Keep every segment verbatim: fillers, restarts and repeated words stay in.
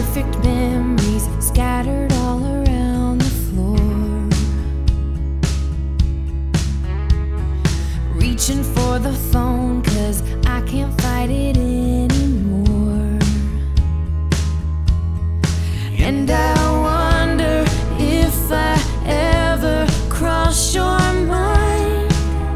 Imperfect memories scattered all around the floor. Reaching for the phone 'cause I can't fight it anymore. And I wonder if I ever cross your mind.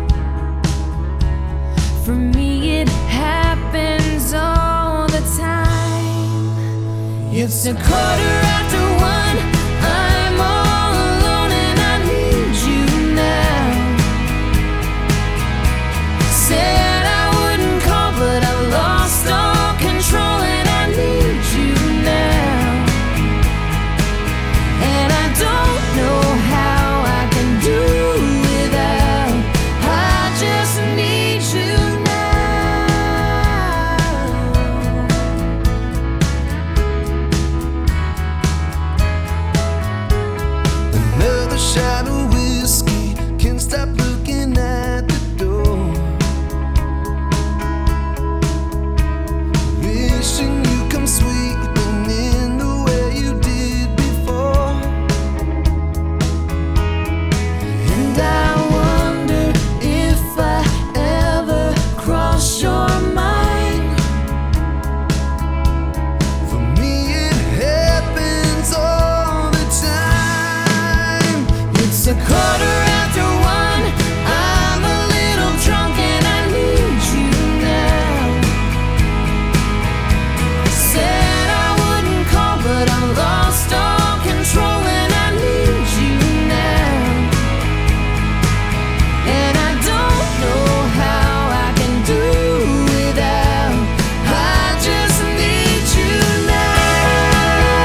For me it happens all the time. It's a quarter after one, I'm all alone and I need you now. Said I wouldn't call but I've lost all control and I need you now. And I don't know how I can do without, I just need you now. Another shot of whiskey, can't stop looking at the door. Wishing you come sweeping in the way you did before. And I wonder if I ever cross your mind. For me it happens all the time. It's a quarter after one, I'm a little drunk and I need you now. Said I wouldn't call but I'm lost all control and I need you now. And I don't know how I can do without, I just need you now.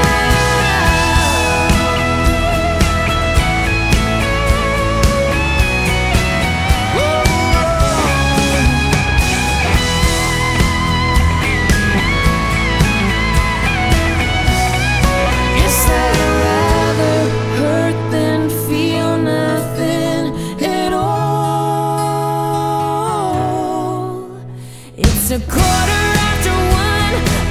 Guess I'd rather hurt than feel nothing at all. It's a quarter after one,